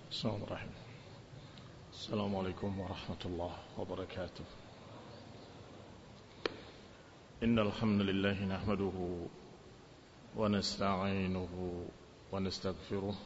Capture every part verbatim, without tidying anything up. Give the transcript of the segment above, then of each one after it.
Bismillahirrahmanirrahim. Assalamualaikum warahmatullahi wabarakatuh. Innal hamdalillah nahmaduhu wa nasta'inuhu wa nastaghfiruh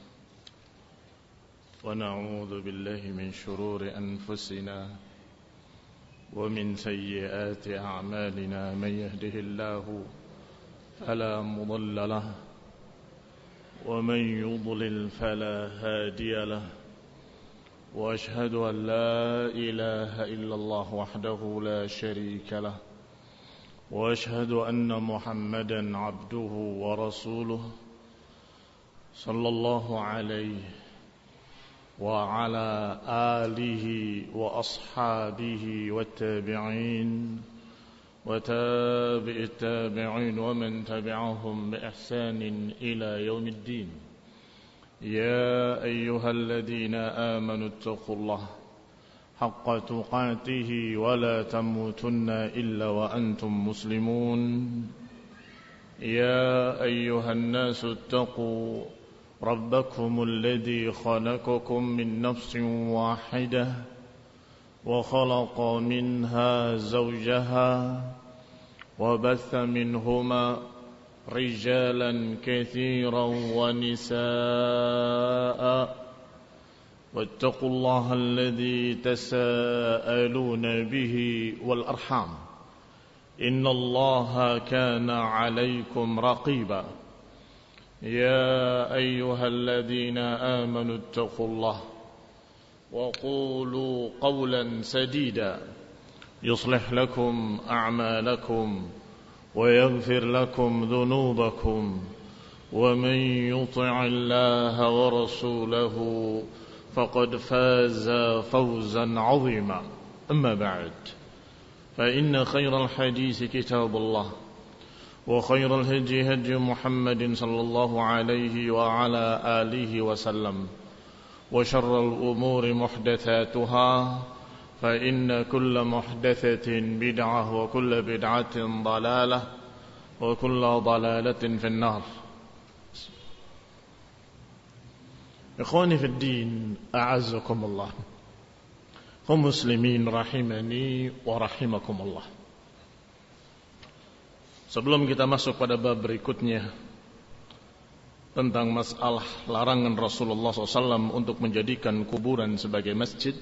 wa na'udzu billahi min shururi anfusina wa min sayyiati a'malina man yahdihillahu fala mudilla lahu ومن يضلل فلا هادي له وأشهد أن لا إله إلا الله وحده لا شريك له وأشهد أن محمدا عبده ورسوله صلى الله عليه وعلى آله وأصحابه والتابعين وتابع التابعين ومن تبعهم بإحسان إلى يوم الدين. يا أيها الذين آمنوا اتقوا الله حق تقاته ولا تموتن إلا وأنتم مسلمون. يا أيها الناس اتقوا ربكم الذي خلقكم من نفس واحدة وخلق منها زوجها وبث منهما رجالا كثيرا ونساء واتقوا الله الذي تساءلون به والأرحام إن الله كان عليكم رقيبا. يا أيها الذين آمنوا اتقوا الله وقولوا قولا سديدا يصلح لكم أعمالكم ويغفر لكم ذنوبكم ومن يطع الله ورسوله فقد فاز فوزا عظيما. أما بعد فإن خير الحديث كتاب الله وخير الهدي هدي محمد صلى الله عليه وعلى آله وسلم وشر الأمور محدثاتها فإن كل محدثة بدعة وكل بدعة ضلالة وكل ضلالة في النار. إخواني في الدين أعزكم الله هم مسلمين rahimani wa rahimakumullah. Sebelum kita masuk pada bab berikutnya tentang masalah larangan Rasulullah shallallahu alaihi wasallam untuk menjadikan kuburan sebagai masjid,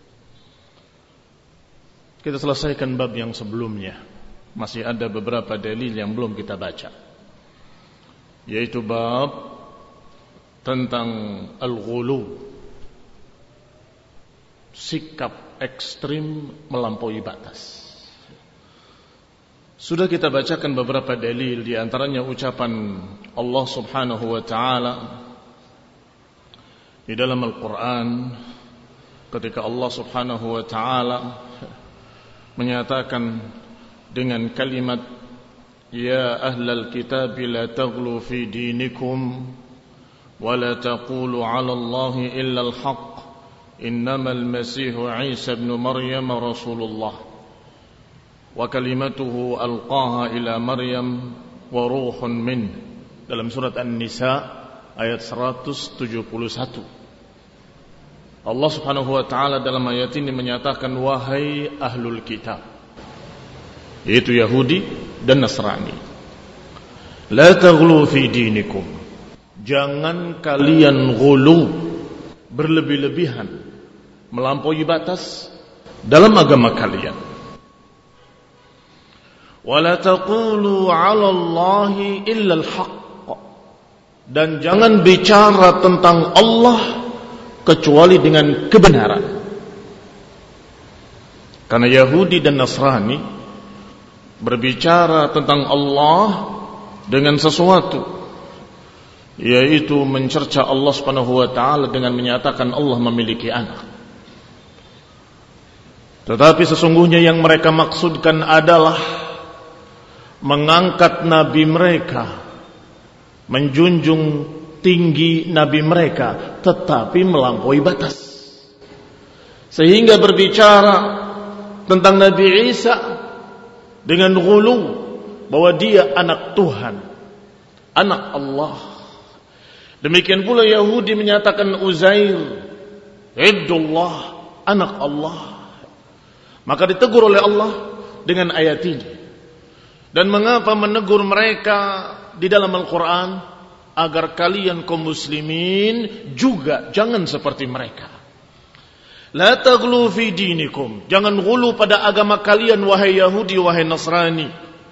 kita selesaikan bab yang sebelumnya. Masih ada beberapa dalil yang belum kita baca, yaitu bab tentang al-ghulu, sikap ekstrim melampaui batas. Sudah kita bacakan beberapa dalil, di antaranya ucapan Allah Subhanahu wa taala di dalam Al-Qur'an ketika Allah Subhanahu wa taala menyatakan dengan kalimat ya ahlal kitab la taghlu fi dinikum wa la taqulu 'ala Allahi illa al-haqq innamal masihu Isa ibn Maryam rasulullah wa kalimatuhu alqaha ila Maryam wa ruhun min, dalam surat An-Nisa ayat seratus tujuh puluh satu. Allah Subhanahu wa taala dalam ayat ini menyatakan wahai ahlul kitab, yaitu Yahudi dan Nasrani, la taghlu fi dinikum, jangan kalian ghulu, berlebih-lebihan, melampaui batas dalam agama kalian. Wala taqulu 'ala Allahi illa al-haqq, dan jangan bicara tentang Allah kecuali dengan kebenaran. Karena Yahudi dan Nasrani berbicara tentang Allah dengan sesuatu, yaitu mencerca Allah Subhanahu wa taala dengan menyatakan Allah memiliki anak. Tetapi sesungguhnya yang mereka maksudkan adalah mengangkat nabi mereka, menjunjung tinggi nabi mereka, tetapi melampaui batas, sehingga berbicara tentang Nabi Isa dengan ghulu, bahwa dia anak Tuhan, anak Allah. Demikian pula Yahudi menyatakan Uzair Ibdullah, anak Allah. Maka ditegur oleh Allah dengan ayat ini. Dan mengapa menegur mereka di dalam Al-Quran? Agar kalian kaum muslimin juga jangan seperti mereka. La taghlu fi dinikum. Jangan ghulu pada agama kalian, wahai Yahudi, wahai Nasrani.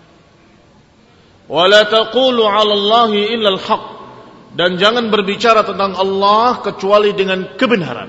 Wa la taqulu 'ala Allahi illa al-haq. Dan jangan berbicara tentang Allah kecuali dengan kebenaran.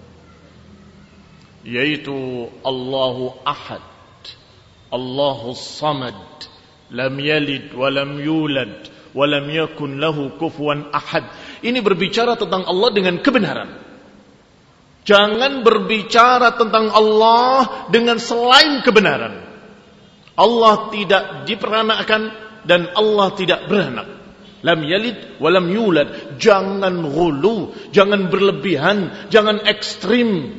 Yaitu Allahu Ahad, Allahu Samad, lam yalid wa lam yulad wa lam yakun lahu kufuwan ahad. Ini berbicara tentang Allah dengan kebenaran. Jangan berbicara tentang Allah dengan selain kebenaran. Allah tidak diperanakan dan Allah tidak beranak. Lam yalid wa lam yulad. Jangan ghulu, jangan berlebihan, jangan ekstrim.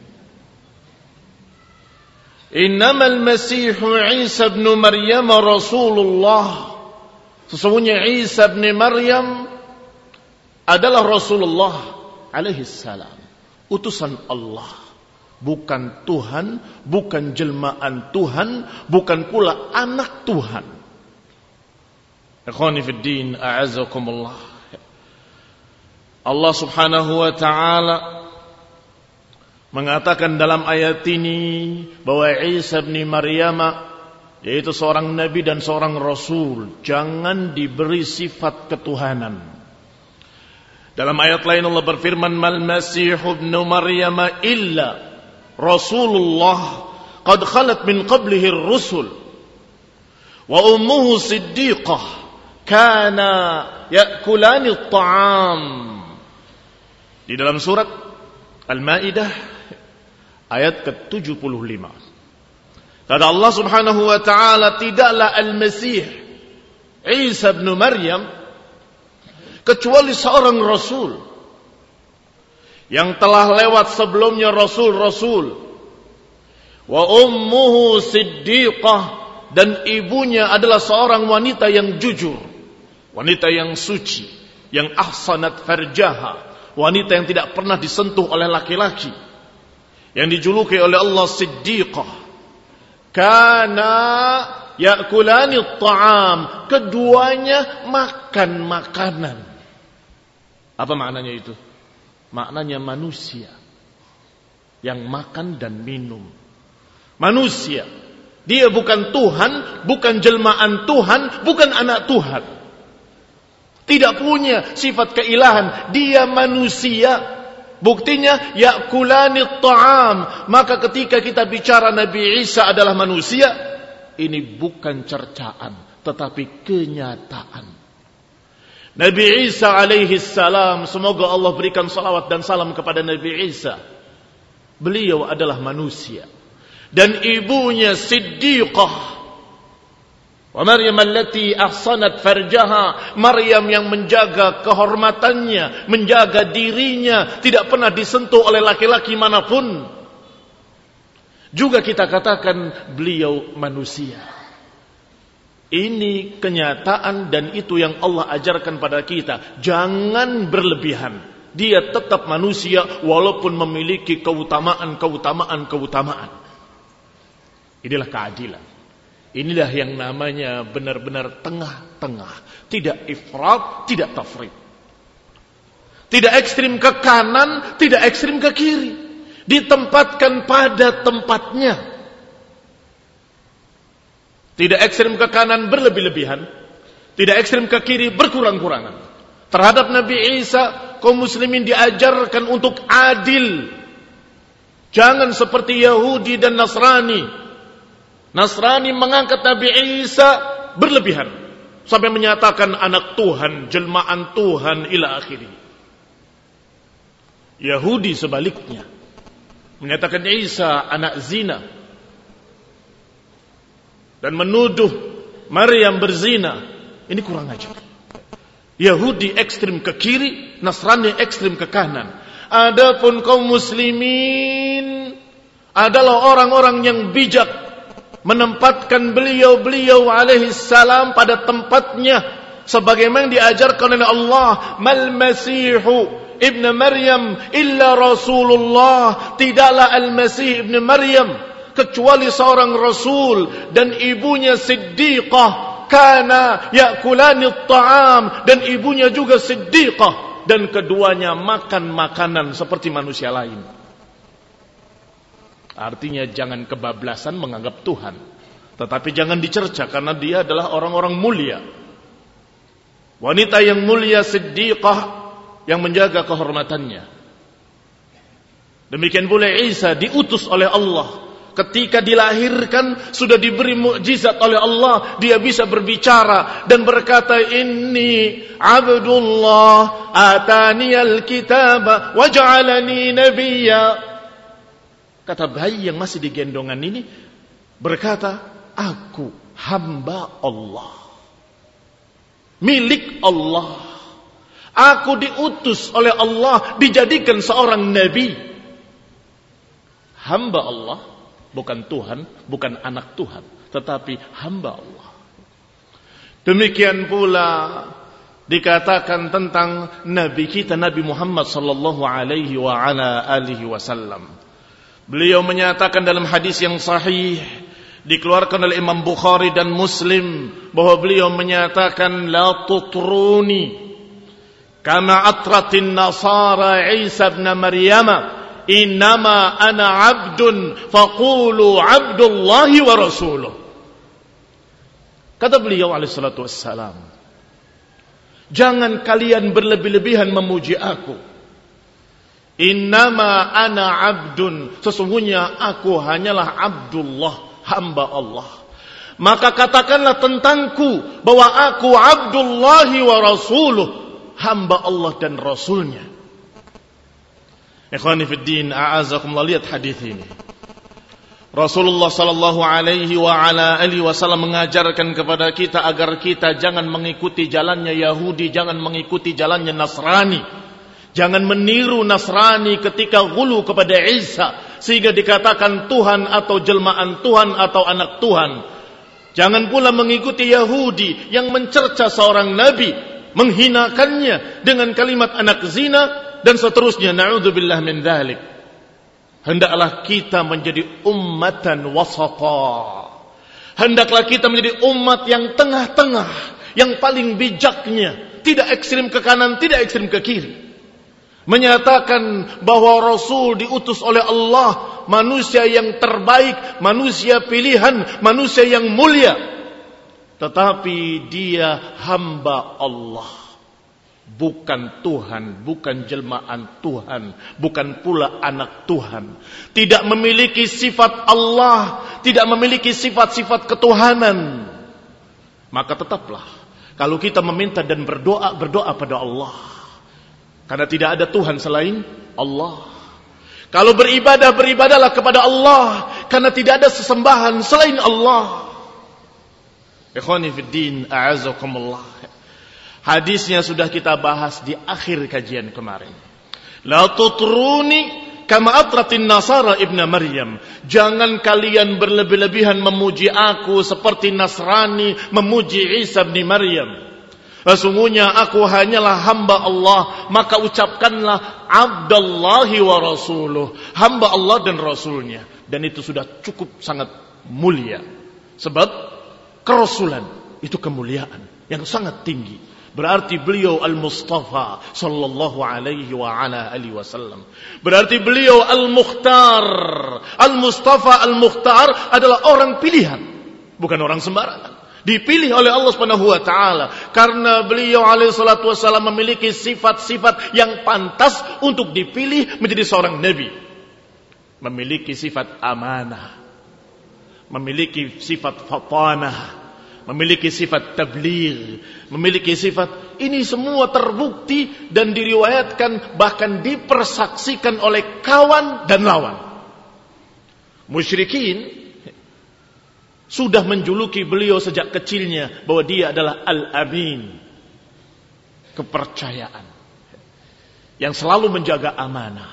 Innamal Masihu Isa ibn Maryam Rasulullah. Sesungguhnya Isa ibn Maryam adalah Rasulullah alaihi salam, utusan Allah, bukan Tuhan, bukan jelmaan Tuhan, bukan pula anak Tuhan. Ikhwani fid din, a'azzakumullah. Allah Subhanahu wa ta'ala mengatakan dalam ayat ini bahwa Isa bin Maryam yaitu seorang nabi dan seorang rasul, jangan diberi sifat ketuhanan. Dalam ayat lain Allah berfirman, "Mal Masihu ibnu Maryam illa Rasulullah qad khalat min qablihi ar-rusul wa ummuhu siddiqah kana ya'kulani at-ta'am." Di dalam surat Al-Maidah ayat ke tujuh puluh lima. Kata Allah Subhanahu wa ta'ala, tidaklah Al-Masih Isa bin Maryam kecuali seorang rasul yang telah lewat sebelumnya rasul-rasul. Wa ummuhu siddiqah, dan ibunya adalah seorang wanita yang jujur, wanita yang suci, yang ahsanat farjaha, wanita yang tidak pernah disentuh oleh laki-laki, yang dijuluki oleh Allah siddiqah. Kana ya'kulani at-ta'am, keduanya makan makanan. Apa maknanya itu? Maknanya manusia yang makan dan minum. Manusia. Dia bukan Tuhan, bukan jelmaan Tuhan, bukan anak Tuhan. Tidak punya sifat keilahan. Dia manusia. Buktinya ya'kulani at-ta'am. Maka ketika kita bicara Nabi Isa adalah manusia, ini bukan cercaan, tetapi kenyataan. Nabi Isa alaihi salam, semoga Allah berikan salawat dan salam kepada Nabi Isa. Beliau adalah manusia. Dan ibunya siddiqah. Wa Maryam allati ahsanat farjaha, Maryam yang menjaga kehormatannya, menjaga dirinya, tidak pernah disentuh oleh laki-laki manapun. Juga kita katakan beliau manusia. Ini kenyataan dan itu yang Allah ajarkan pada kita. Jangan berlebihan. Dia tetap manusia walaupun memiliki keutamaan-keutamaan keutamaan. Inilah keadilan. Inilah yang namanya benar-benar tengah-tengah. Tidak ifrat, tidak tafrit. Tidak ekstrim ke kanan, tidak ekstrim ke kiri. Ditempatkan pada tempatnya. Tidak ekstrim ke kanan berlebih-lebihan, tidak ekstrim ke kiri berkurang-kurangan. Terhadap Nabi Isa, kaum muslimin diajarkan untuk adil. Jangan seperti Yahudi dan Nasrani. Nasrani mengangkat Nabi Isa berlebihan sampai menyatakan anak Tuhan, jelmaan Tuhan ila akhiri. Yahudi sebaliknya menyatakan Isa anak zina dan menuduh Maryam berzina. Ini kurang ajar. Yahudi ekstrim ke kiri, Nasrani ekstrim ke kanan. Adapun kaum muslimin adalah orang-orang yang bijak, menempatkan beliau-beliau alaihi salam pada tempatnya, sebagaimana diajarkan oleh Allah, mal masihu ibnu Maryam illa rasulullah, tidaklah al-masih ibnu Maryam kecuali seorang rasul, dan ibunya siddiqah, kana yakulani at-ta'am, dan ibunya juga siddiqah, dan keduanya makan makanan seperti manusia lain. Artinya jangan kebablasan menganggap Tuhan, tetapi jangan dicerca karena dia adalah orang-orang mulia. Wanita yang mulia, siddiqah, yang menjaga kehormatannya. Demikian pula Isa diutus oleh Allah. Ketika dilahirkan sudah diberi mukjizat oleh Allah, dia bisa berbicara dan berkata, inni abdullah ataniyal kitaba waj'alani nabiyya. Kata bayi yang masih digendongan ini berkata, aku hamba Allah, milik Allah, aku diutus oleh Allah, dijadikan seorang nabi. Hamba Allah, bukan Tuhan, bukan anak Tuhan, tetapi hamba Allah. Demikian pula dikatakan tentang Nabi kita, Nabi Muhammad sallallahu alaihi wa ala alihi wasallam. Beliau menyatakan dalam hadis yang sahih dikeluarkan oleh Imam Bukhari dan Muslim, bahwa beliau menyatakan, la tutruni kama atratin nasara Isa ibn Maryam, innama ana abdun faqulu abdullahi wa rasuluh. Kata beliau alaihi salatu wassalam, jangan kalian berlebih-lebihan memuji aku. Innama ana abdun, sesungguhnya aku hanyalah Abdullah, hamba Allah. Maka katakanlah tentangku bahwa aku Abdullahi wa rasuluh, hamba Allah dan rasulnya. Ikhwani fid din, a'azakumullah, lihat hadis ini. Rasulullah sallallahu alaihi wa ala alihi wasallam mengajarkan kepada kita agar kita jangan mengikuti jalannya Yahudi, jangan mengikuti jalannya Nasrani. Jangan meniru Nasrani ketika ghulu kepada Isa sehingga dikatakan Tuhan atau jelmaan Tuhan atau anak Tuhan. Jangan pula mengikuti Yahudi yang mencerca seorang nabi, menghinakannya dengan kalimat anak zina dan seterusnya. Na'udzubillah min dzalik. Hendaklah kita menjadi ummatan wasata. Hendaklah kita menjadi umat yang tengah-tengah, yang paling bijaknya, tidak ekstrim ke kanan, tidak ekstrim ke kiri. Menyatakan bahwa Rasul diutus oleh Allah, manusia yang terbaik, manusia pilihan, manusia yang mulia, tetapi dia hamba Allah, bukan Tuhan, bukan jelmaan Tuhan, bukan pula anak Tuhan. Tidak memiliki sifat Allah, tidak memiliki sifat-sifat ketuhanan. Maka tetaplah kalau kita meminta dan berdoa, berdoa pada Allah, karena tidak ada Tuhan selain Allah. Kalau beribadah, beribadahlah kepada Allah, karena tidak ada sesembahan selain Allah. Ikhwani fid din, a'azakumullah. Hadisnya sudah kita bahas di akhir kajian kemarin. La tutruni kama atratin nasara ibn Maryam. Jangan kalian berlebih-lebihan memuji aku seperti Nasrani memuji Isa bin Maryam. Sesungguhnya aku hanyalah hamba Allah, maka ucapkanlah Abdullahi wa rasuluh, hamba Allah dan rasulnya. Dan itu sudah cukup sangat mulia. Sebab kerasulan itu kemuliaan yang sangat tinggi. Berarti beliau Al-Mustafa sallallahu alaihi wa ala alihi wasallam. Berarti beliau Al-Mukhtar. Al-Mustafa Al-Mukhtar adalah orang pilihan, bukan orang sembarangan. Dipilih oleh Allah Subhanahu wa taala karena beliau alaihi salatu wasallam memiliki sifat-sifat yang pantas untuk dipilih menjadi seorang nabi. Memiliki sifat amanah, memiliki sifat fatanah, memiliki sifat tabligh, memiliki sifat, ini semua terbukti dan diriwayatkan, bahkan dipersaksikan oleh kawan dan lawan. Musyrikin sudah menjuluki beliau sejak kecilnya bahwa dia adalah Al-Amin, kepercayaan, yang selalu menjaga amanah.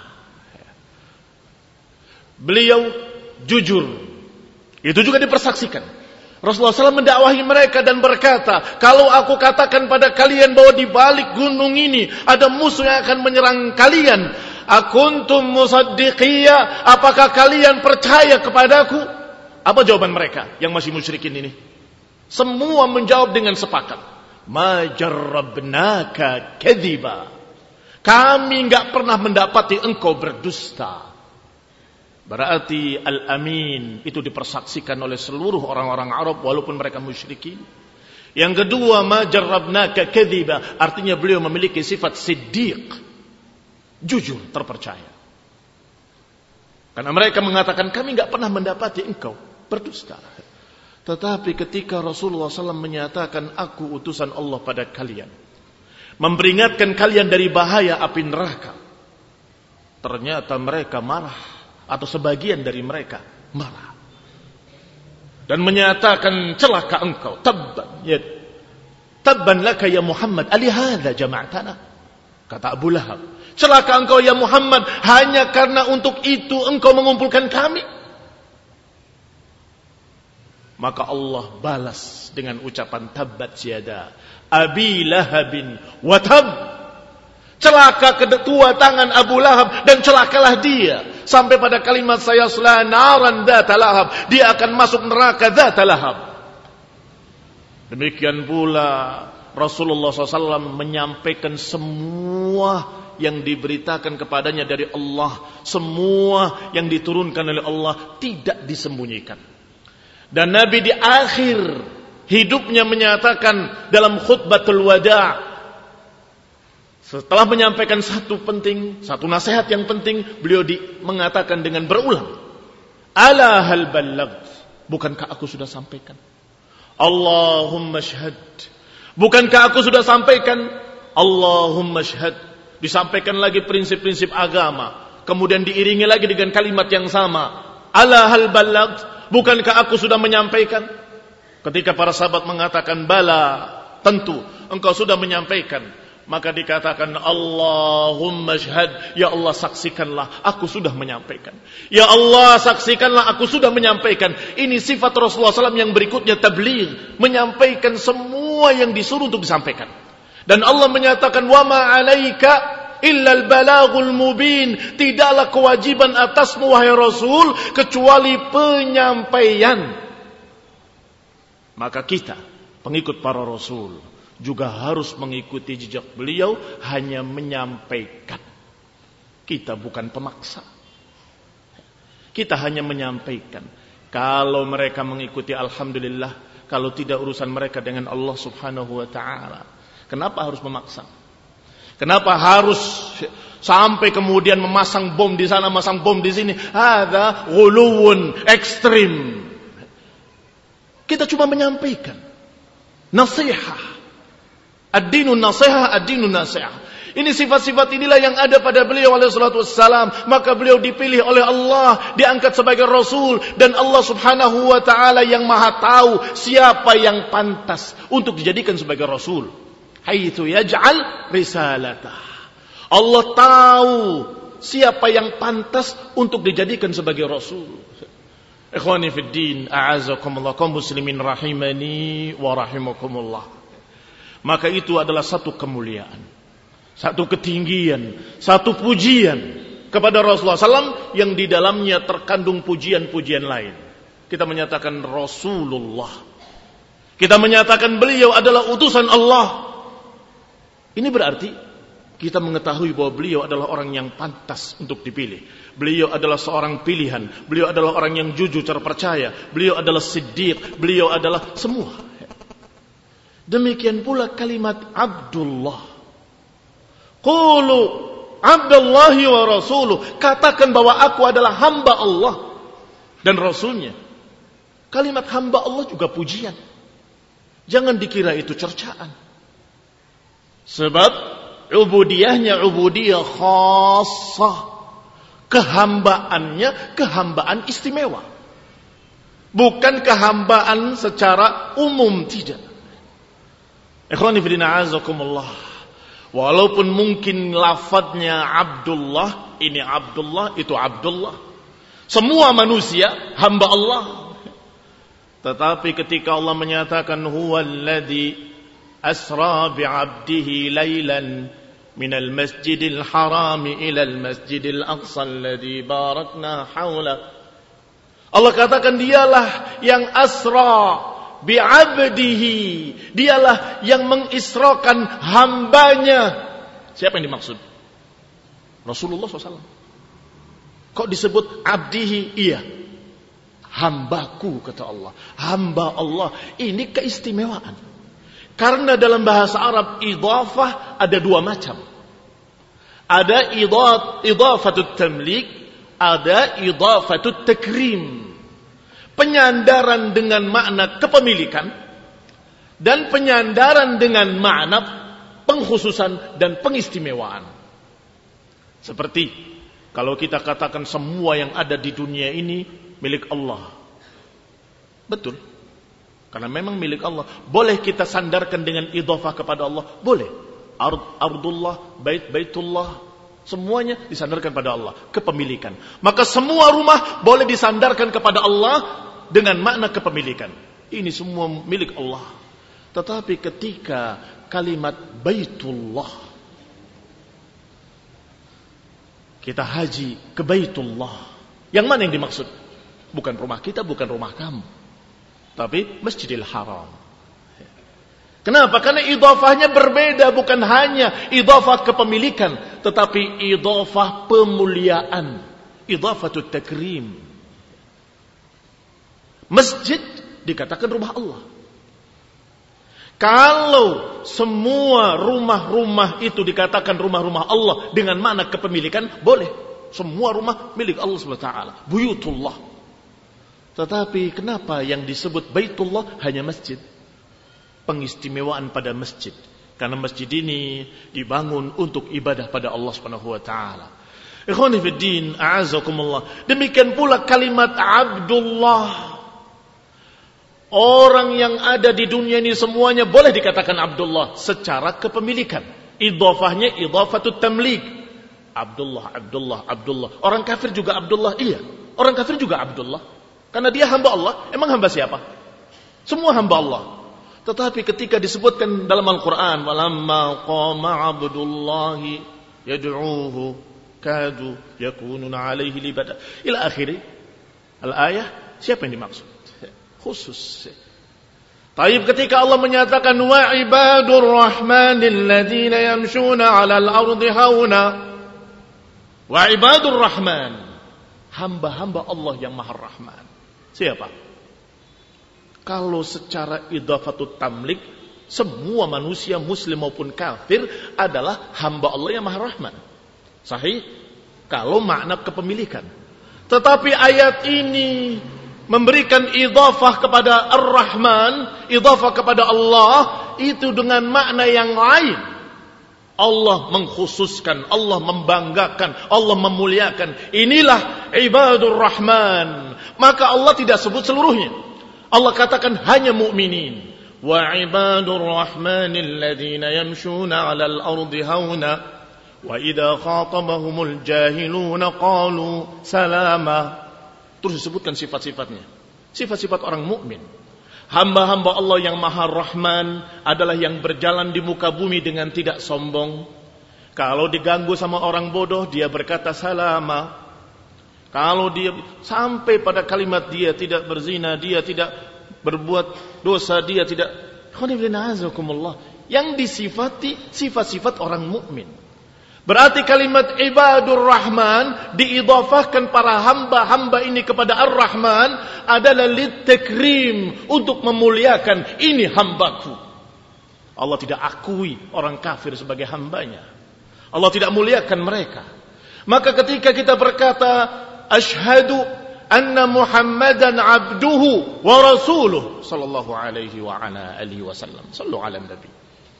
Beliau jujur, itu juga dipersaksikan. Rasulullah shallallahu alaihi wasallam mendakwahi mereka dan berkata, kalau aku katakan pada kalian bahwa di balik gunung ini ada musuh yang akan menyerang kalian, akuntum musaddiqiyya, apakah kalian percaya kepadaku? Apa jawaban mereka yang masih musyrikin ini? Semua menjawab dengan sepakat, ma jarrabnaka kadhiba, kami enggak pernah mendapati engkau berdusta. Berarti al-amin itu dipersaksikan oleh seluruh orang-orang Arab walaupun mereka musyrikin. Yang kedua, ma jarrabnaka kadhiba, artinya beliau memiliki sifat siddiq, jujur, terpercaya. Karena mereka mengatakan kami enggak pernah mendapati engkau berdusta. Tetapi ketika Rasulullah shallallahu alaihi wasallam menyatakan aku utusan Allah pada kalian, memperingatkan kalian dari bahaya api neraka, ternyata mereka marah, atau sebagian dari mereka marah dan menyatakan celaka engkau, tabban ya tabban laka ya Muhammad, alihadza jama'tana. Kata Abu Lahab, celaka engkau ya Muhammad, hanya karena untuk itu engkau mengumpulkan kami. Maka Allah balas dengan ucapan tabbat yada abi lahabin wa tab, celaka kedua tangan Abu Lahab dan celakalah dia, sampai pada kalimat sayasla naran dzata lahab, dia akan masuk neraka dzata lahab. Demikian pula Rasulullah shallallahu alaihi wasallam menyampaikan semua yang diberitakan kepadanya dari Allah, semua yang diturunkan oleh Allah tidak disembunyikan. Dan Nabi di akhir hidupnya menyatakan dalam khutbatul wada', setelah menyampaikan satu penting, satu nasihat yang penting, beliau di, mengatakan dengan berulang, ala hal ballagh, bukankah aku sudah sampaikan? Allahumma syhad, bukankah aku sudah sampaikan? Allahumma syhad. Disampaikan lagi prinsip-prinsip agama, kemudian diiringi lagi dengan kalimat yang sama, ala hal ballagh, bukankah aku sudah menyampaikan? Ketika para sahabat mengatakan bala, tentu engkau sudah menyampaikan, maka dikatakan Allahumma syhad, ya Allah saksikanlah aku sudah menyampaikan. Ya Allah saksikanlah aku sudah menyampaikan. Ini sifat Rasulullah shallallahu alaihi wasallam yang berikutnya, tabligh, menyampaikan semua yang disuruh untuk disampaikan. Dan Allah menyatakan wa ma 'alaika illal balaghul mubin, tidaklah kewajiban atasmu wahai Rasul kecuali penyampaian. Maka kita pengikut para Rasul juga harus mengikuti jejak beliau, hanya menyampaikan. Kita bukan pemaksa, kita hanya menyampaikan. Kalau mereka mengikuti alhamdulillah, kalau tidak urusan mereka dengan Allah subhanahu wa ta'ala. Kenapa harus memaksa? Kenapa harus sampai kemudian memasang bom di sana, masang bom di sini? Hadza ghuluwun, ekstrim. Kita cuma menyampaikan nasihat. Ad-dinun nasihah, ad-dinun nasihah. Ini sifat-sifat inilah yang ada pada beliau alaihi salatu wassalam. Maka beliau dipilih oleh Allah, diangkat sebagai Rasul. Dan Allah subhanahu wa ta'ala yang maha tahu siapa yang pantas untuk dijadikan sebagai Rasul. Haitsu yaj'al risalatah. Allah tahu siapa yang pantas untuk dijadikan sebagai Rasul. Ikhwani fid din, a'azakumullah, kaum muslimin rahimani wa rahimakumullah. Maka itu adalah satu kemuliaan, satu ketinggian, satu pujian kepada Rasulullah shallallahu alaihi wasallam yang di dalamnya terkandung pujian-pujian lain. Kita menyatakan Rasulullah, kita menyatakan beliau adalah utusan Allah. Ini berarti kita mengetahui bahwa beliau adalah orang yang pantas untuk dipilih. Beliau adalah seorang pilihan. Beliau adalah orang yang jujur, terpercaya. Beliau adalah siddiq. Beliau adalah semua. Demikian pula kalimat Abdullah. Qulu Abdullahi wa rasuluh. Katakan bahwa aku adalah hamba Allah dan Rasulnya. Kalimat hamba Allah juga pujian. Jangan dikira itu cercaan. Sebab ubudiyahnya ubudiyah khassah. Kehambaannya kehambaan istimewa. Bukan kehambaan secara umum, tidak. Ikhwani fillah azakumullah. Walaupun mungkin lafadznya Abdullah, ini Abdullah, itu Abdullah. Semua manusia hamba Allah. Tetapi ketika Allah menyatakan huwallazi asra bi'abdihi lailan minal masjidil harami ilal masjidil aqsa alladzi barakna haula, Allah katakan dialah yang asra bi'abdihi, dialah yang mengisrakan hambanya. Siapa yang dimaksud? Rasulullah shallallahu alaihi wasallam. Kok disebut abdihi? Iya, hambaku, kata Allah. Hamba Allah. Ini keistimewaan. Karena dalam bahasa Arab idhafah ada dua macam. Ada idhafatut tamlik, ada idhafatut takrim. Penyandaran dengan makna kepemilikan dan penyandaran dengan makna pengkhususan dan pengistimewaan. Seperti kalau kita katakan semua yang ada di dunia ini milik Allah. Betul. Karena memang milik Allah. Boleh kita sandarkan dengan idhafah kepada Allah? Boleh. Ard, ardullah, bait, baitullah. Semuanya disandarkan pada Allah. Kepemilikan. Maka semua rumah boleh disandarkan kepada Allah dengan makna kepemilikan. Ini semua milik Allah. Tetapi ketika kalimat baitullah, kita haji ke baitullah, yang mana yang dimaksud? Bukan rumah kita, bukan rumah kamu, tapi Masjidil Haram. Kenapa? Karena idhafahnya berbeda. Bukan hanya idhafah kepemilikan, tetapi idhafah pemuliaan, idhafatut takrim. Masjid dikatakan rumah Allah. Kalau semua rumah-rumah itu dikatakan rumah-rumah Allah dengan makna kepemilikan, boleh. Semua rumah milik Allah subhanahu wa taala, buyutullah. Tetapi kenapa yang disebut baitullah hanya masjid? Pengistimewaan pada masjid. Karena masjid ini dibangun untuk ibadah pada Allah subhanahu wa taala. Ikhwani fid din, a'azakumullah. Demikian pula kalimat Abdullah. Orang yang ada di dunia ini semuanya boleh dikatakan Abdullah secara kepemilikan. Idhafahnya idhafatut tamlik. Abdullah, Abdullah, Abdullah. Orang kafir juga Abdullah, iya. Orang kafir juga Abdullah. Karena dia hamba Allah. Emang hamba siapa? Semua hamba Allah. Tetapi ketika disebutkan dalam Al-Quran, walamma qama Abdullahi yad'uuhu kadu yakununa alaihi libada, ila akhiri al-ayah. Siapa yang dimaksud? Khusus. Taib ketika Allah menyatakan wa ibadur rahmanil ladzina yamshuna 'alal ardi hauna, wa ibadur rahman, hamba-hamba Allah yang Maha Rahman. Siapa? Kalau secara idhafatut tamlik, semua manusia muslim maupun kafir adalah hamba Allah yang Maha Rahman. Sahih? Kalau makna kepemilikan. Tetapi ayat ini memberikan idhafah kepada Ar-Rahman, idhafah kepada Allah, itu dengan makna yang lain. Allah mengkhususkan, Allah membanggakan, Allah memuliakan. Inilah ibadur Rahman. Maka Allah tidak sebut seluruhnya. Allah katakan hanya mukminin. Wa ibadur rahmanil ladzina yamshuna 'alal ardi hauna wa idza khatabahumul jahiluna qalu salama. Terus disebutkan sifat-sifatnya. Sifat-sifat orang mukmin. Hamba-hamba Allah yang Maha Rahman adalah yang berjalan di muka bumi dengan tidak sombong. Kalau diganggu sama orang bodoh, dia berkata salama. Kalau dia sampai pada kalimat dia tidak berzina, dia tidak berbuat dosa, dia tidak. Yang disifati sifat-sifat orang mukmin. Berarti kalimat ibadur rahman diidhafahkan para hamba-hamba ini kepada Ar-Rahman adalah litakrim, untuk memuliakan. Ini hambaku. Allah tidak akui orang kafir sebagai hambanya. Allah tidak muliakan mereka. Maka ketika kita berkata asyhadu anna Muhammadan abduhu wa rasuluh sallallahu alaihi wa ala alihi wasallam. Sallu ala nabi.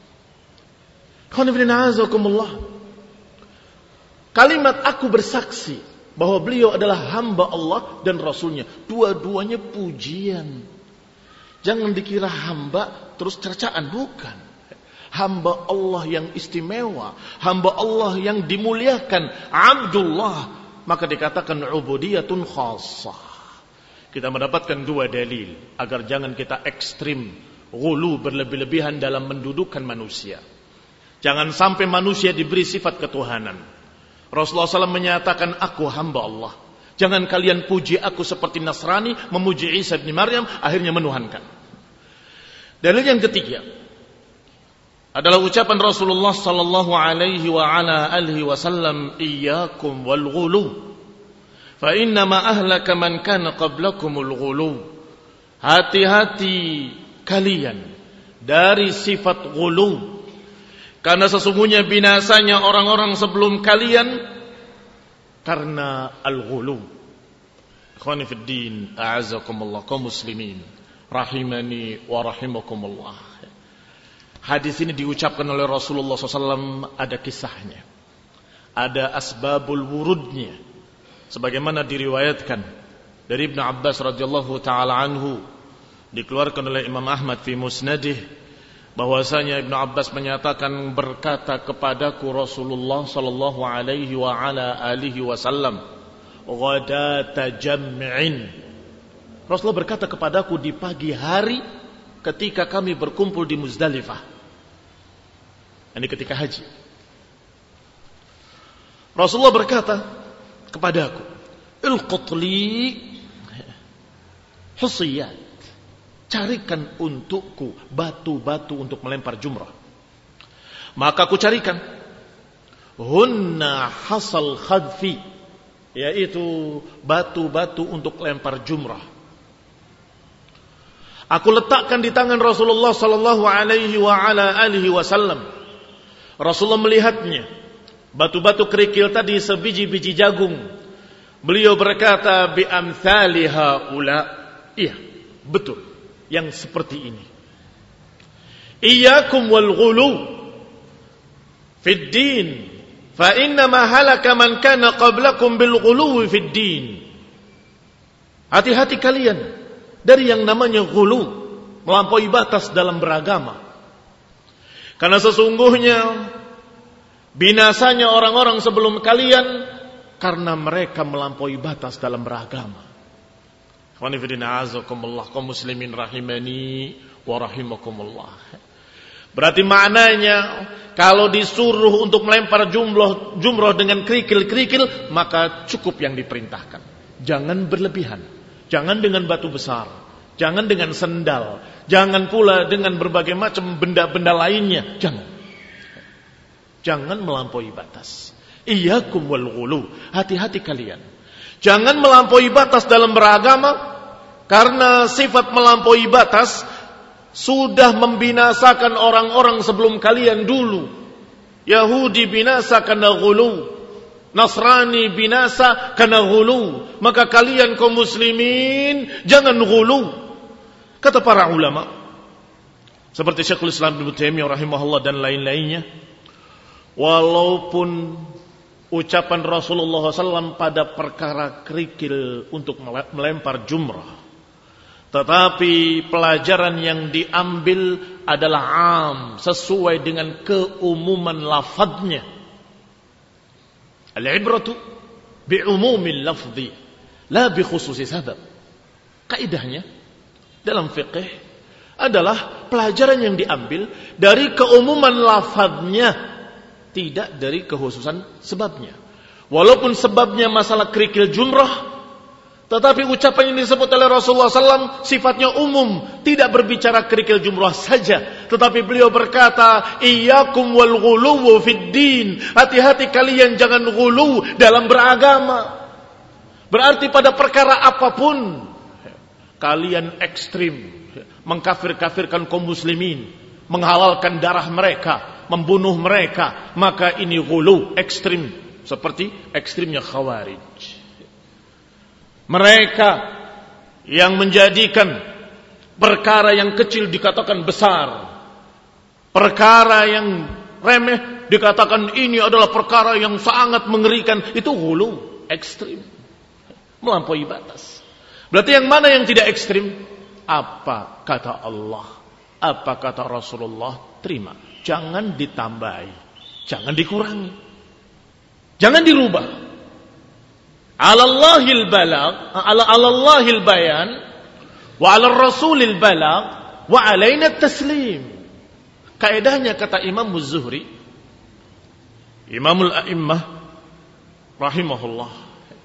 Kalimat aku bersaksi bahwa beliau adalah hamba Allah dan Rasulnya, dua-duanya pujian. Jangan dikira hamba terus cercaan, bukan. Hamba Allah yang istimewa, hamba Allah yang dimuliakan, Abdullah. Maka dikatakan ubudiyatun khassah. kita mendapatkan dua dalil agar jangan kita ekstrim, ghulu, berlebih-lebihan dalam mendudukkan manusia. Jangan sampai manusia diberi sifat ketuhanan. Rasulullah shallallahu alaihi wasallam menyatakan, aku hamba Allah. Jangan kalian puji aku seperti Nasrani memuji Isa bin Maryam, akhirnya menuhankan. Dalil yang ketiga adalah ucapan Rasulullah sallallahu alaihi wa ala alihi wasallam, iyyakum wal ghulu fa inna ma ahlaka man kana qablakumul ghulu. Hati-hati kalian dari sifat ghulu, karena sesungguhnya binasanya orang-orang sebelum kalian karena al-ghulu. Ikhwani fid din, a'azakumullah, kaum muslimin rahimani wa rahimakumullah. Hadis ini diucapkan oleh Rasulullah shallallahu alaihi wasallam, ada kisahnya, ada asbabul wurudnya, sebagaimana diriwayatkan dari Ibnu Abbas radhiyallahu taala anhu, dikeluarkan oleh Imam Ahmad fi musnadih, bahwasanya Ibnu Abbas menyatakan, berkata kepadaku Rasulullah sallallahu alaihi wa ala alihi wasallam, ghadata jam'in. Rasulullah berkata kepadaku di pagi hari ketika kami berkumpul di Muzdalifah. Ini ketika haji. Rasulullah berkata kepadaku, ilqutli husiyat, carikan untukku batu-batu untuk melempar jumrah. Maka aku carikan hunna hasal khadfi, yaitu batu-batu untuk lempar jumrah. Aku letakkan di tangan Rasulullah sallallahu alaihi wa ala alihi wasallam. Rasulullah melihatnya, batu-batu kerikil tadi sebiji-biji jagung. Beliau berkata, bi amthali haula, iya, betul, yang seperti ini. Iyyakum wal ghulu fid din, fa inna ma halaka man kana qablakum bil ghuluwi fid din. Hati-hati kalian dari yang namanya ghulu, melampaui batas dalam beragama. Karena sesungguhnya binasanya orang-orang sebelum kalian karena mereka melampaui batas dalam beragama. Wa nafidina azakumullah, kaum muslimin rahimani wa rahimakumullah. Berarti maknanya kalau disuruh untuk melempar jumroh, jumroh dengan kerikil-kerikil, maka cukup yang diperintahkan. Jangan berlebihan. Jangan dengan batu besar. Jangan dengan sendal. Jangan pula dengan berbagai macam benda-benda lainnya. Jangan. Jangan melampaui batas. Iyyakum wal ghulu. Hati-hati kalian. Jangan melampaui batas dalam beragama. Karena sifat melampaui batas sudah membinasakan orang-orang sebelum kalian dulu. Yahudi binasa karena ghulu, Nasrani binasa karena ghulu. Maka kalian kaum muslimin jangan ghulu. Kata para ulama seperti Syekhul Islam Ibnu Taimiyah rahimahullah dan lain-lainnya, walaupun ucapan Rasulullah shallallahu alaihi wasallam pada perkara kerikil untuk melempar jumrah, tetapi pelajaran yang diambil adalah am, sesuai dengan keumuman lafadznya. Al-ibratu bi'umumil lafzi la bi khususi sabab. Kaidahnya dalam fiqh adalah pelajaran yang diambil dari keumuman lafadznya, tidak dari kekhususan sebabnya. Walaupun sebabnya masalah kerikil jumrah, tetapi ucapan yang disebut oleh Rasulullah shallallahu alaihi wasallam sifatnya umum, tidak berbicara kerikil jumrah saja. Tetapi beliau berkata, iyyakum wal ghuluwu fid din. Hati-hati kalian jangan ghulu dalam beragama. Berarti pada perkara apapun kalian ekstrim, mengkafir-kafirkan kaum muslimin, menghalalkan darah mereka, membunuh mereka, maka ini ghulu, ekstrim, seperti ekstrimnya Khawarij. Mereka yang menjadikan perkara yang kecil dikatakan besar, perkara yang remeh dikatakan ini adalah perkara yang sangat mengerikan. Itu ghulu, ekstrim, melampaui batas. Berarti yang mana yang tidak ekstrim? Apa kata Allah, apa kata Rasulullah, terima. Jangan ditambahi, jangan dikurangi, jangan dirubah. 'Alallahil balagh, 'ala 'alallahil bayan wa 'alar rasulil balagh wa 'alaina taslim. Kaedahnya kata Imam Az-Zuhri, Imamul A'immah rahimahullah,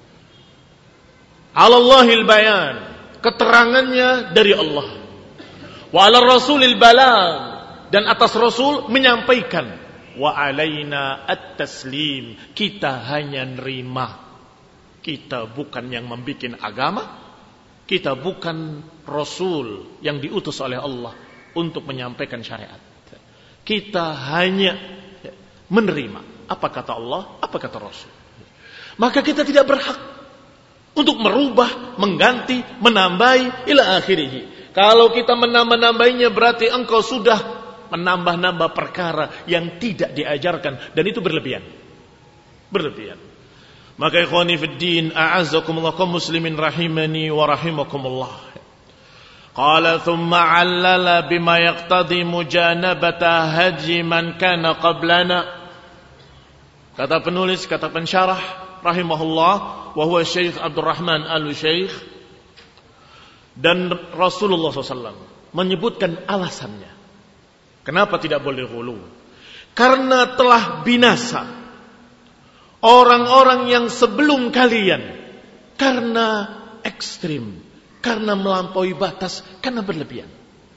'alallahil bayan, keterangannya dari Allah. Wa 'alar rasulil balagh, dan atas Rasul menyampaikan. Wa 'alaina at-taslim, kita hanya nerima. Kita bukan yang membikin agama, kita bukan Rasul yang diutus oleh Allah untuk menyampaikan syariat. Kita hanya menerima apa kata Allah, apa kata Rasul. Maka kita tidak berhak untuk merubah, mengganti, menambahi ila akhirih. Kalau kita menambah-nambahinya berarti engkau sudah menambah-nambah perkara yang tidak diajarkan, dan itu berlebihan. Berlebihan. Maka ikhwani fid din, a'azzakumullah kaum muslimin rahimani wa rahimakumullah. Qala thumma 'allala bima yaqtadi mujanabata haji man kana qablana. Kata penulis, kata pensyarah rahimahullah, wa huwa Syekh Abdurrahman Al-Syekh, dan Rasulullah shallallahu alaihi wasallam menyebutkan alasannya kenapa tidak boleh ghulu. Karena telah binasa orang-orang yang sebelum kalian karena ekstrim, karena melampaui batas, karena berlebihan.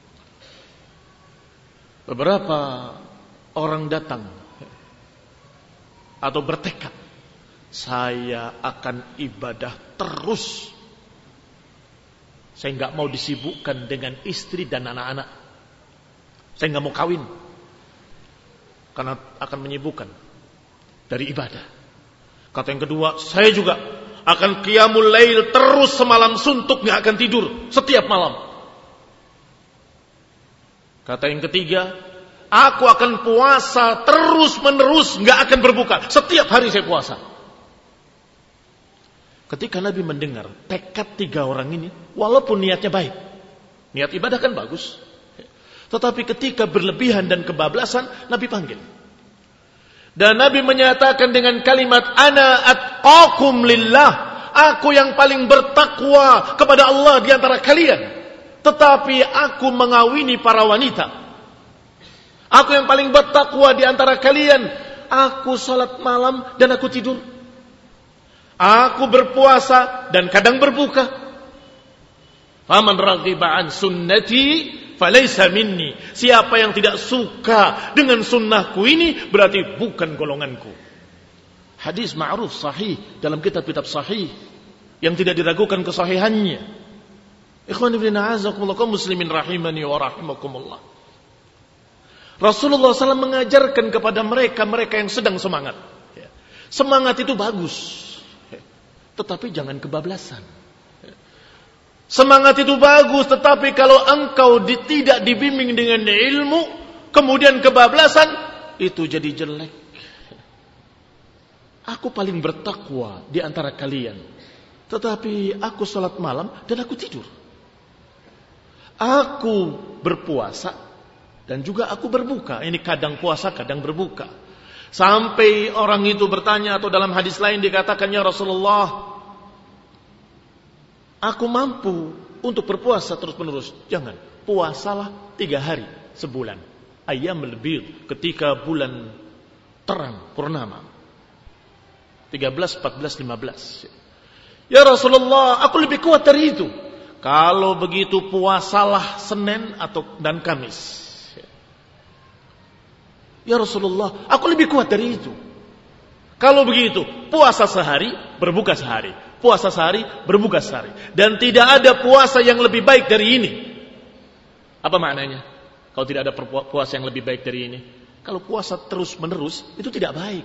Beberapa orang datang atau bertekad, saya akan ibadah terus, saya nggak mau disibukkan dengan istri dan anak-anak, saya nggak mau kawin karena akan menyibukkan dari ibadah. Kata yang kedua, saya juga akan qiyamul lail terus semalam suntuk, nggak akan tidur setiap malam. Kata yang ketiga, aku akan puasa terus menerus, nggak akan berbuka, setiap hari saya puasa. Ketika Nabi mendengar tekad tiga orang ini, walaupun niatnya baik, niat ibadah kan bagus, tetapi ketika berlebihan dan kebablasan, Nabi panggil. Dan Nabi menyatakan dengan kalimat, ana atqakum lillah, aku yang paling bertakwa kepada Allah di antara kalian, tetapi aku mengawini para wanita. Aku yang paling bertakwa di antara kalian, aku salat malam dan aku tidur. Aku berpuasa dan kadang berbuka. Faman raghiba an sunnati falaysa minni. Siapa yang tidak suka dengan sunnahku ini berarti bukan golonganku. Hadis ma'ruf sahih dalam kitab-kitab sahih yang tidak diragukan kesahihannya. Ikhwan ibn a'azakumullah kaum muslimin rahimani wa rahimakumullah. Rasulullah shallallahu alaihi wasallam mengajarkan kepada mereka mereka yang sedang semangat. Semangat itu bagus, tetapi jangan kebablasan. Semangat itu bagus, tetapi kalau engkau di, tidak dibimbing dengan ilmu, kemudian kebablasan, itu jadi jelek. Aku paling bertakwa di antara kalian, tetapi aku salat malam dan aku tidur. Aku berpuasa dan juga aku berbuka. Ini kadang puasa, kadang berbuka. Sampai orang itu bertanya, atau dalam hadis lain dikatakan, ya Rasulullah, aku mampu untuk berpuasa terus menerus. Jangan, puasalah tiga hari sebulan. Ayyamul bid, ketika bulan terang purnama, tiga belas, empat belas, lima belas. Ya Rasulullah, aku lebih kuat dari itu. Kalau begitu puasalah Senin atau dan Kamis. Ya Rasulullah, aku lebih kuat dari itu. Kalau begitu, puasa sehari, berbuka sehari. Puasa sehari, berbuka sehari. Dan tidak ada puasa yang lebih baik dari ini. Apa maknanya? Kalau tidak ada puasa yang lebih baik dari ini. Kalau puasa terus menerus, itu tidak baik.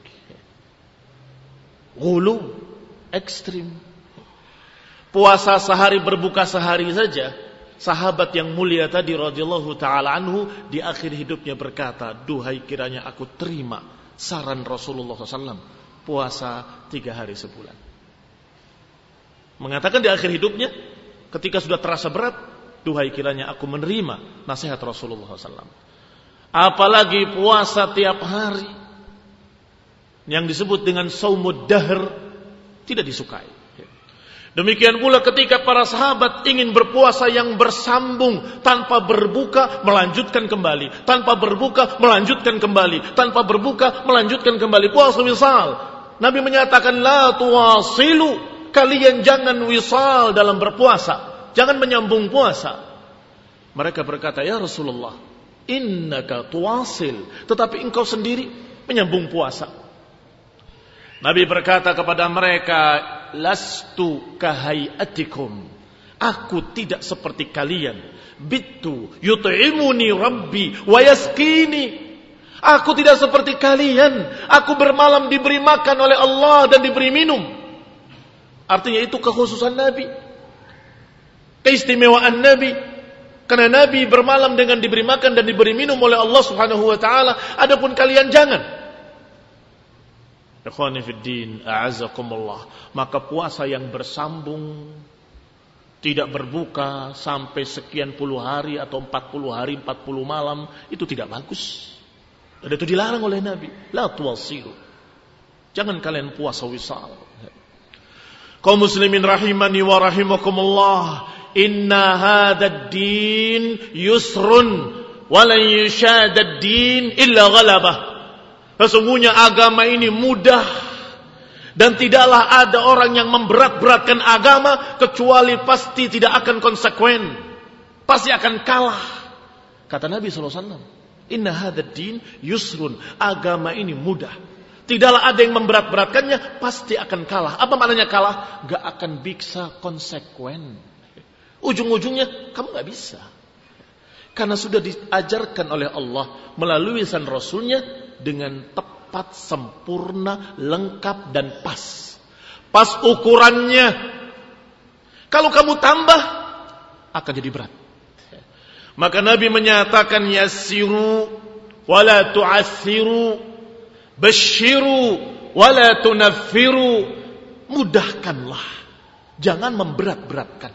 Ghulu, ekstrim. Puasa sehari, berbuka sehari saja. Sahabat yang mulia tadi radhiyallahu ta'ala anhu di akhir hidupnya berkata, duhai kiranya aku terima saran Rasulullah shallallahu alaihi wasallam, puasa tiga hari sebulan. Mengatakan di akhir hidupnya, ketika sudah terasa berat, duhai kiranya aku menerima nasihat Rasulullah shallallahu alaihi wasallam. Apalagi puasa tiap hari, yang disebut dengan saumud dahr, tidak disukai. Demikian pula ketika para sahabat ingin berpuasa yang bersambung, tanpa berbuka melanjutkan kembali, tanpa berbuka melanjutkan kembali, tanpa berbuka melanjutkan kembali. Puasa wisal. Nabi menyatakan la tuwasilu, kalian jangan wisal dalam berpuasa, jangan menyambung puasa. Mereka berkata, ya Rasulullah, innaka tuwasil, tetapi engkau sendiri menyambung puasa. Nabi berkata kepada mereka, lastu kahayatikum, aku tidak seperti kalian. Bittu yut'imuni rabbi wa yaskini, aku tidak seperti kalian, aku bermalam diberi makan oleh Allah dan diberi minum. Artinya itu kekhususan Nabi, keistimewaan Nabi. Karena Nabi bermalam dengan diberi makan dan diberi minum oleh Allah Subhanahu wa taala. Adapun kalian jangan. Ikhwani fid din, a'azzakumullah. Maka puasa yang bersambung, tidak berbuka sampai sekian puluh hari atau empat puluh hari, empat puluh malam, itu tidak bagus. Dan itu dilarang oleh Nabi. La tuwasilu, jangan kalian puasa wisal. Kaum muslimin rahimani wa rahimakumullah, inna hadzal din yusrun wa lan yushadad din illa ghalabah. Sesungguhnya agama ini mudah, dan tidaklah ada orang yang memberat-beratkan agama kecuali pasti tidak akan konsekuen, pasti akan kalah. Kata Nabi sallallahu alaihi wasallam, inna hadzal din yusrun, agama ini mudah, tidaklah ada yang memberat-beratkannya, pasti akan kalah. Apa maknanya kalah? Gak akan bisa konsekuen. Ujung-ujungnya kamu gak bisa, karena sudah diajarkan oleh Allah melalui lisan Rasulnya dengan tepat, sempurna, lengkap, dan pas. Pas ukurannya. Kalau kamu tambah, akan jadi berat. Maka Nabi menyatakan, yassiru wala tu'assiru, basyiru wala tunaffiru, mudahkanlah, jangan memberat-beratkan.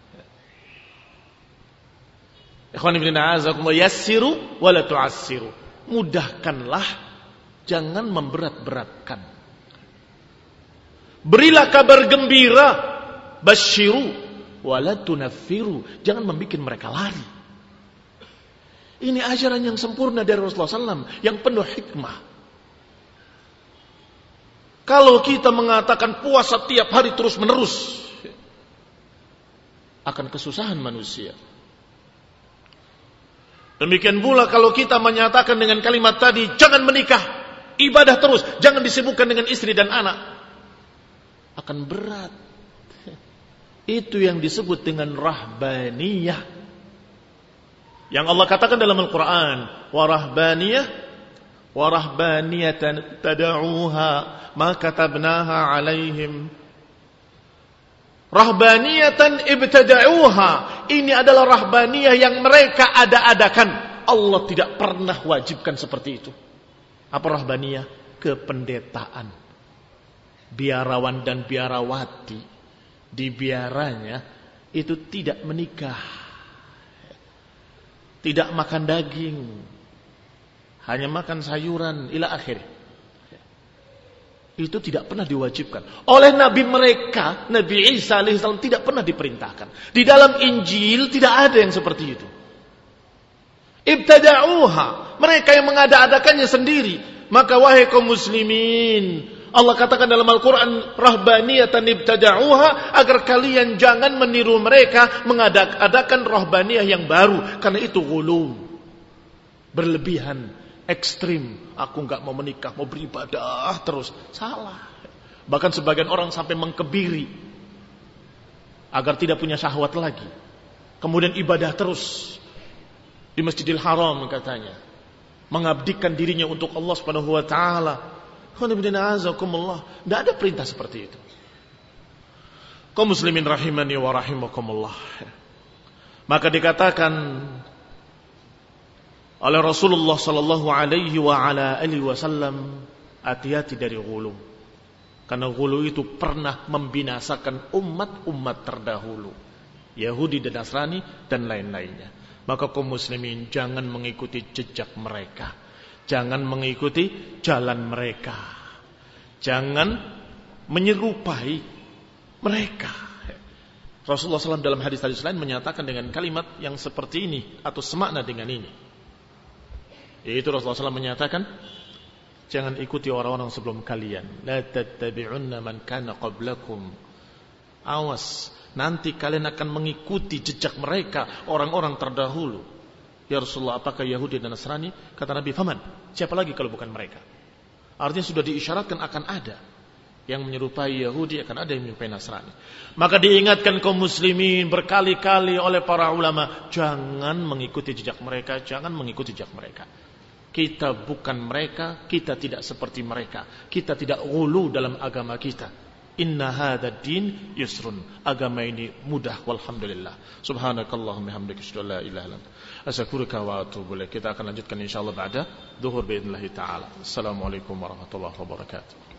Ikhwan ibn a'azakumullah, yassiru wala tu'assiru, mudahkanlah, jangan memberat-beratkan. Berilah kabar gembira, basyiru wala tunaffiru, jangan membuat mereka lari. Ini ajaran yang sempurna dari Rasulullah sallallahu alaihi wasallam, yang penuh hikmah. Kalau kita mengatakan puasa tiap hari terus menerus, akan kesusahan manusia. Demikian pula kalau kita menyatakan dengan kalimat tadi, jangan menikah, ibadah terus, jangan disibukkan dengan istri dan anak, akan berat. Itu yang disebut dengan rahbaniyah, yang Allah katakan dalam Al-Quran, wa rahbaniyah wa rahbaniyatan tada'uha ma katabnaha alaihim. Rahbaniyatan ibtada'uha, ini adalah rahbaniyah yang mereka ada-adakan. Allah tidak pernah wajibkan seperti itu. Apa rahbaniyah? Kependetaan. Biarawan dan biarawati di biaranya itu tidak menikah, tidak makan daging, hanya makan sayuran ila akhir. Itu tidak pernah diwajibkan oleh Nabi mereka. Nabi Isa alaihissalam tidak pernah diperintahkan. Di dalam Injil tidak ada yang seperti itu. Ibtada'uha, mereka yang mengada-adakannya sendiri. Maka wahai kaum muslimin, Allah katakan dalam Al-Quran, rahbaniyatan ibtada'uha, agar kalian jangan meniru mereka mengada-adakan rahbaniyah yang baru. Karena itu ghulu, berlebihan, ekstrim. Aku enggak mau menikah, mau beribadah terus. Salah. Bahkan sebagian orang sampai mengkebiri agar tidak punya syahwat lagi. Kemudian ibadah terus di Masjidil Haram katanya, mengabdikan dirinya untuk Allah Subhanahu wa taala. Tidak ada perintah seperti itu. Kaum muslimin rahimani wa rahimakumullah. Maka dikatakan oleh Rasulullah sallallahu alaihi wa ala alihi wasallam, hati-hati dari ghulu. Karena ghulu itu pernah membinasakan umat-umat terdahulu, Yahudi dan Nasrani dan lain-lainnya. Maka kaum muslimin jangan mengikuti jejak mereka, jangan mengikuti jalan mereka, jangan menyerupai mereka. Rasulullah shallallahu alaihi wasallam dalam hadis-hadis lain menyatakan dengan kalimat yang seperti ini atau semakna dengan ini. Yaitu Rasulullah shallallahu alaihi wasallam menyatakan, jangan ikuti orang-orang sebelum kalian. La tattabi'unna man kana qablakum. Awas, nanti kalian akan mengikuti jejak mereka, orang-orang terdahulu. Ya Rasulullah, apakah Yahudi dan Nasrani? Kata Nabi, faman, siapa lagi kalau bukan mereka? Artinya sudah diisyaratkan akan ada yang menyerupai Yahudi, akan ada yang menyerupai Nasrani. Maka diingatkan kaum muslimin berkali-kali oleh para ulama, jangan mengikuti jejak mereka, jangan mengikuti jejak mereka. Kita bukan mereka, kita tidak seperti mereka. Kita tidak ghulu dalam agama kita. Inna hadha din yusrun. Agama ini mudah, walhamdulillah. Subhanakallahumma hamdika asyhadu an la ilaha illa anta astaghfiruka wa atubu ilaik. Kita akan lanjutkan insyaallah ba'da zuhur باذن الله taala. Assalamualaikum warahmatullahi wabarakatuh.